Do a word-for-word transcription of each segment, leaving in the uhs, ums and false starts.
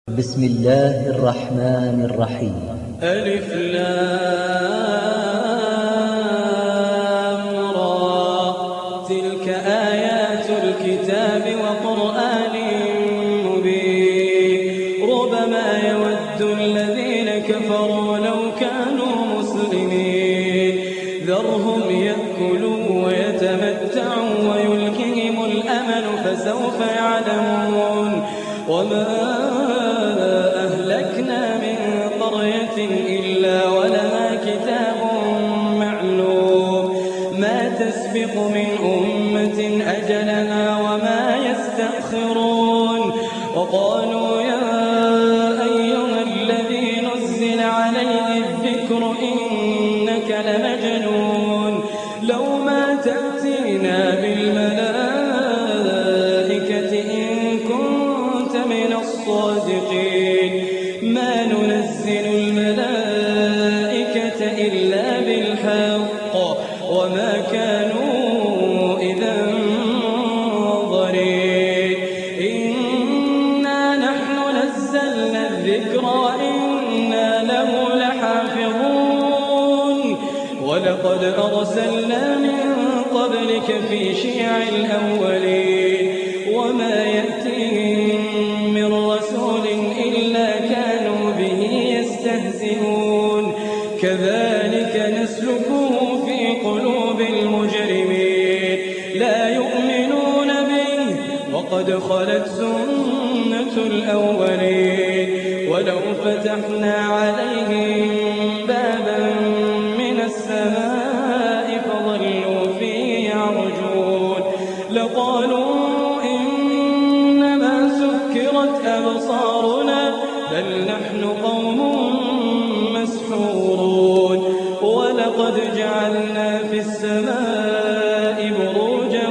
بسم الله الرحمن الرحيم. ألف لام را، تلك آيات الكتاب وقرآن مبين. ربما يود الذين كفروا لو كانوا مسلمين. ذرهم يأكلوا ويتمتعوا ويلههم الأمل فسوف يعلمون. وما أهلكنا من قرية إلا ولها كتاب معلوم. ما تسبق من أمة أجلها وما يستأخرون. وقالوا يا أيها الذي نزل عليه الذكر إنك لمجنون. لو ما تأتينا بالملائكة إن كنت من الصادقين. ما ننزل الملائكة إلا بالحق وما كانوا إذا منظرين. إنا نحن نزلنا الذكر وإنا له لحافظون. ولقد أرسلنا من قبلك في شيع الأولين. وما يأتيهم من رسول إلا كانوا به يستهزئون. كذلك نسلكه في قلوب المجرمين. لا يؤمنون به وقد خلت سنة الأولين. ولو فتحنا عليهم بابا من السماء فظلوا فيه يعرجون لقالوا إنما سكرت أبصارنا بل نحن قوم مسحورون. ولقد جعلنا في السماء بروجا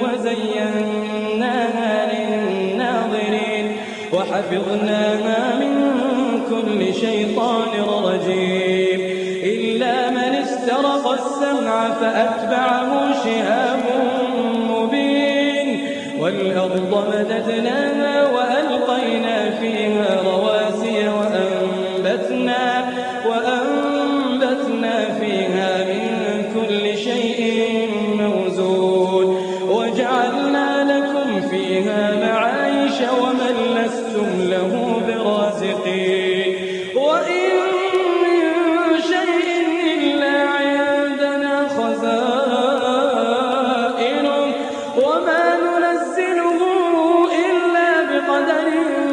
وزيناها للناظرين وحفظناها من كل شيطان رجيم. إلا من استرق السمع فأتبعه شهاب مبين. والأرض مددناها وألقينا فيها رواسي وأنبتنا, وأنبتنا فيها من كل شيء موزون. وجعلنا لكم فيها معايش ومن لستم له برازقين. وإن من شيء إلا عندنا خزائنه وما ننزله إلا بقدر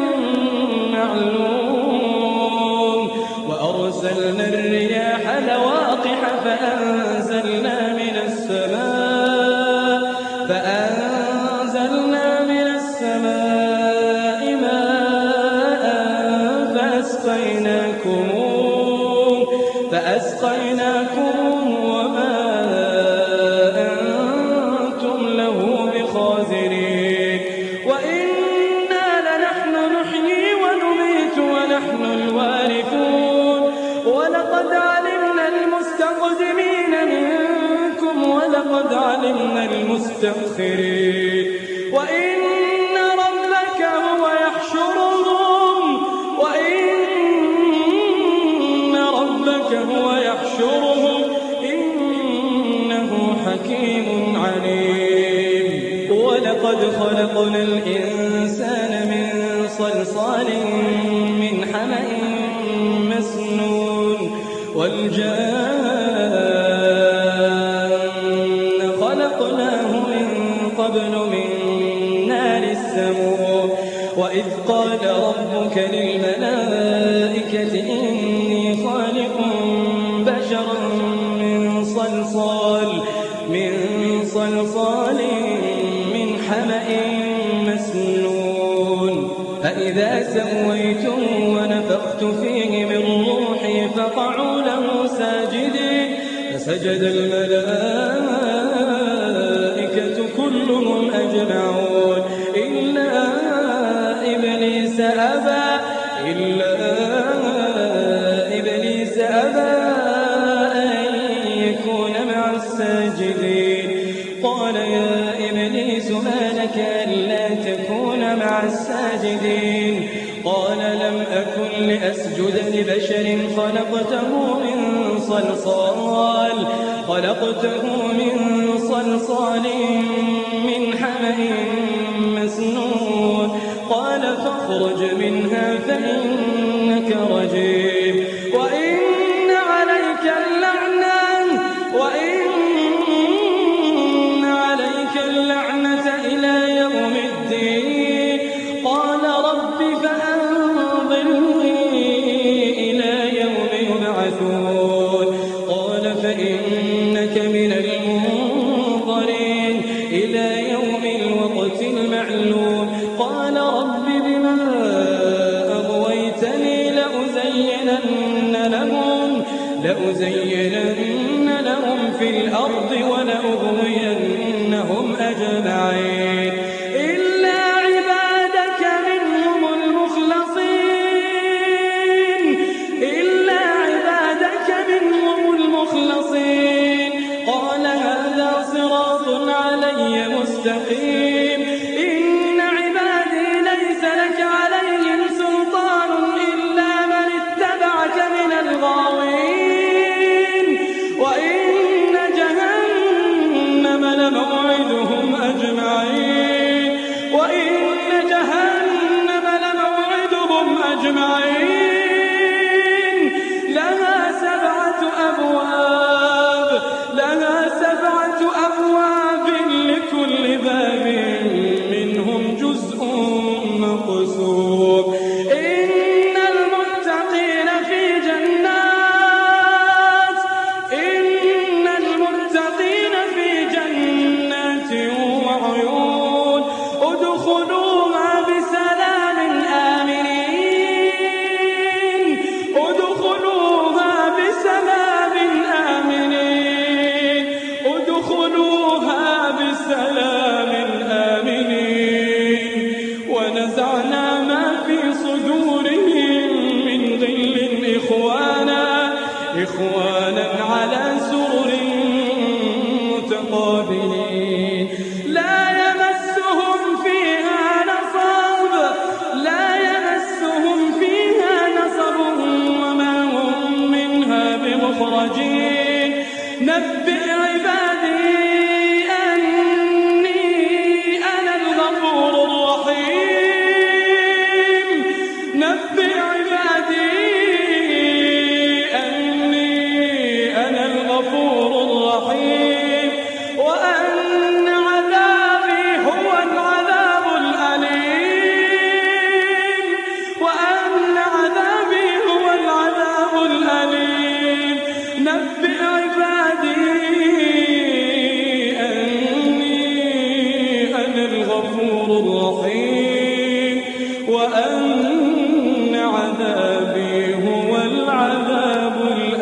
معلوم. وأرسلنا الرياح لواقح فأنزلنا من السماء فأنزلنا من السماء ماء فأسقيناكموه فأسقيناكموه وما أنتم له بخازرين. وإنا لنحن نحيي ونميت ونحن الوارثون. ولقد علمنا المستقدمين منكم ولقد علمنا المستأخرين. وإن ربك هو يحشرهم وإن ربك هو يحشرهم إنه حكيم عليم. ولقد خلقنا الإنسان من صلصال من حمأ مسنون. والجان خلقناه من قبل من نار السموم. وإذ قال ربك للملائكة إني خالق بشرا من صلصال من صلصال من حمأ مسنون. فإذا سويته ونفخت فيه من روحي فقعوا له ساجدين. فسجد الملائكة كلهم أجمعون إلا إبليس أبى إلا إبليس أبى أن يكون مع الساجدين. قال يا إبليس ما لك ألا تكون مع الساجدين؟ قال لم أكن لأسجد لبشر خلقته من صلصال خلقته من صلصال من حمأ مسنون قال فاخرج منها فإنك رجيم وإن عليك اللعنة وإن عليك اللعنة إلى يوم الدين قال رب فأنظرني إلى يوم يبعثون قال فإنك من المنظرين إلى يوم الوقت المعلوم قال رب بما أغويتني لأزينن لهم لأزينن لهم في الأرض ولأغوينهم أجمعين إلا عبادك منهم المخلصين إلا عبادك منهم المخلصين قال هذا صراط علي مستقيم إن عبادي ليس لك عليهم سلطان إلا من اتبعك من الغاوين وإن جهنم لموعدهم أجمعين وإن جهنم لموعدهم أجمعين لها سبعة أبواب لها سبعة أبواب لكل باب منهم جزء مقسوم إن المتقين في جنات إن المتقين في جنات وعيون ادخلوها بسلام آمنين ادخلوها بسلام آمنين ادخلوها بسلام آمنين ونزعنا ما في صدورهم من غل إخوانا إخوانا على سرر متقابلين لا يمسهم فيها نصب لا يمسهم فيها نصب وما هم منها بمخرجين نبئ عبادي أني أنا الغفور الرحيم نبئ عبادي أني أنا الغفور الرحيم وأن عذابي هو العذاب الأليم وأن عذابي هو العذاب الأليم نبئ عبادي أني أنا الغفور الرحيم وأن عذابي هو العذاب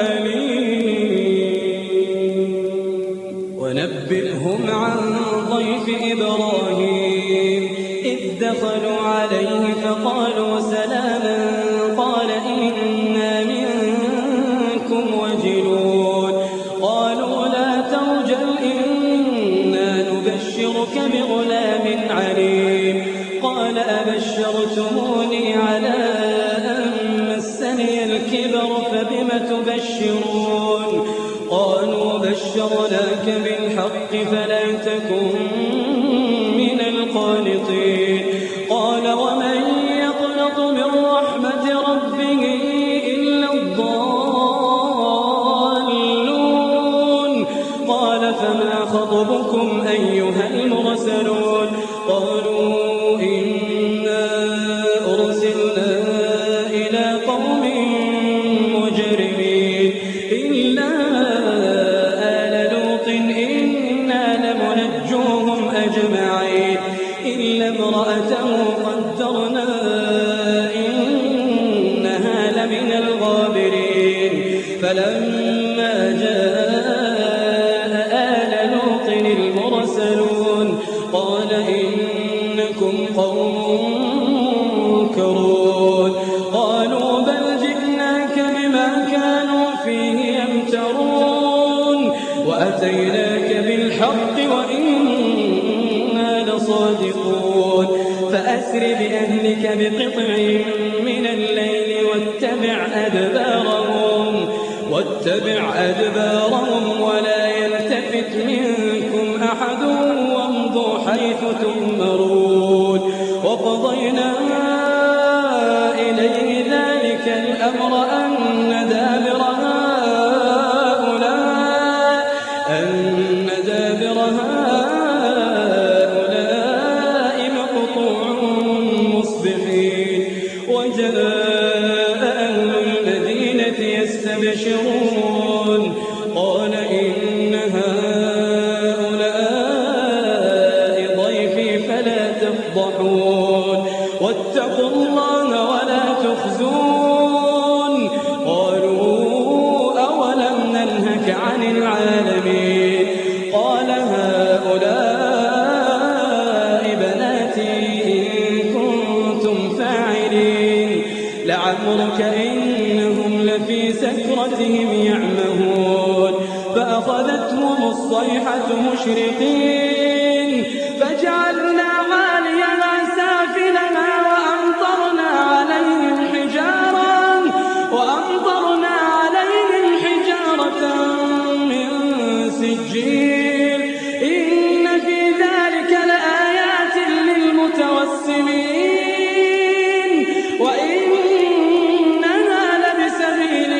الأليم ونبئهم عن ضيف إبراهيم إذ دخلوا عليه فقالوا سلاما قال إنا منكم وجلون قالوا لا توجل إنا نبشرك بغلام عليم قال أبشرتموني على أن مسني الكبر فبم تبشرون قالوا بشرناك بالحق فلا تكن من القانطين قال ومن يقنط من رحمة ربه إلا الضالون قال فما خطبكم أيها المرسلون قالوا إنا أرسلنا إلى قوم مجرمين إلا آل لوط إنا لمنجوهم أجمعين إلا امرأته قدرنا إنها لمن الغابرين فلما جاء آل لوط المرسلون قال إنكم قوم منكرون قالوا بل جئناك بما كانوا فيه يمترون وأتيناك بالحق وإنا لصادقون فأسر بأهلك بقطع من الليل واتبع أدبارهم واتبع أدبارهم ولا يلتفت منكم أحد وامضوا حيث تؤمرون. وقضينا إليه ذلك الأمر أن دابر هؤلاء أن دابر هؤلاء مقطوع مصبحين. وجاء أهل المدينة يستبشرون قال إن هؤلاء ضيفي فلا تفضحون واتقوا الله ولا تخزون. قالوا أولم ننهك عن العالمين قال هؤلاء بناتي إن كنتم فاعلين لعمرك إنهم لفي سكرتهم يعمهون. فأخذتهم الصيحة مشرقين فجعلنا عاليها سافلها وأمطرنا عليهم حجارا وأمطرنا عليهم حجارة من سجيل إن في ذلك لآيات للمتوسمين وإنها لبسبيل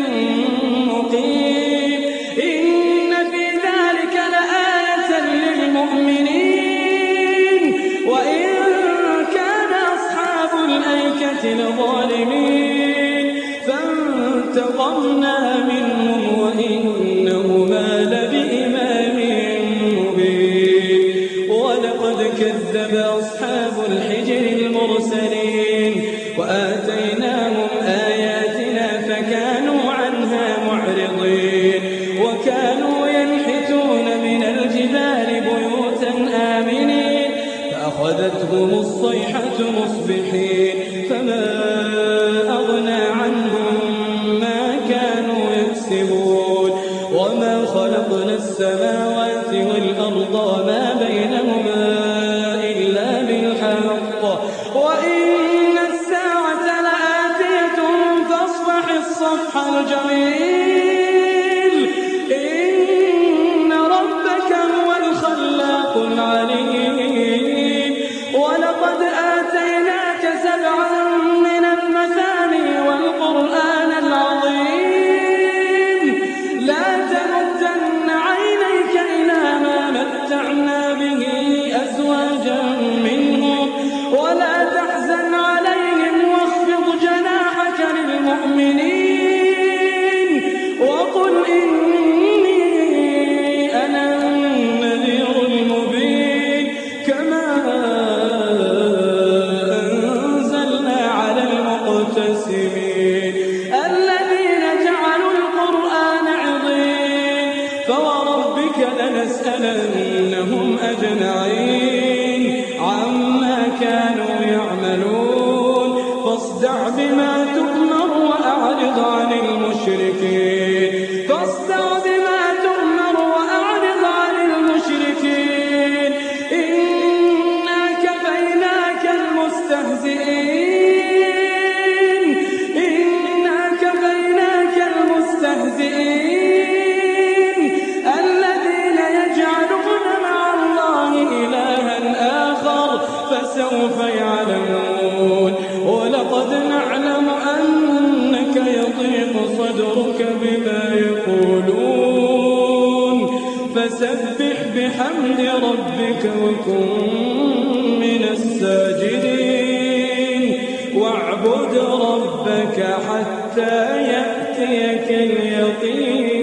مقيم. إن في ذلك لآية للمؤمنين وإن كان أصحاب الأيكة لظالمين فانتقمنا منهم وإنهما لبإمام مبين. ولقد كذب أصحاب الحجر المرسلين وآتيناهم آياتنا فكانوا عنها معرضين. وكانوا ينحتون من الجبال بيوتا آمنين فأخذتهم الصيحة مصبحين فما أغنى عنهم ما كانوا يكسبون. وما خلقنا السماوات والأرض وما بينهما إلا بالحق وإن الساعة لآتية فاصفح الصفح الجميل. إن ربك هو الخلاق العليم. ولقد آتيناك سبعا من المثاني والقرآن العظيم. لا تمدن عينيك إلى ما متعنا به أزواجا منهم ولا تحزن عليهم واخفض جناحك للمؤمنين وقل إني أنا النذير المبين. كما أنزلنا على المقتسمين الذين جعلوا القرآن عضين. فوربك لنسألنهم أجمعين عما كانوا يعملون. فاصدع بما تؤمر وأعرض عن المشركين فاصدع بما تؤمر وأعرض عن المشركين إنا كفيناك المستهزئين إنا كفيناك المستهزئين الذين يجعلون مع الله إلها آخر فسوف يعلمون. ولقد نعلم أنك يضيق صدرك بما يقولون فسبح بحمد ربك وكن من الساجدين واعبد ربك حتى يأتيك اليقين.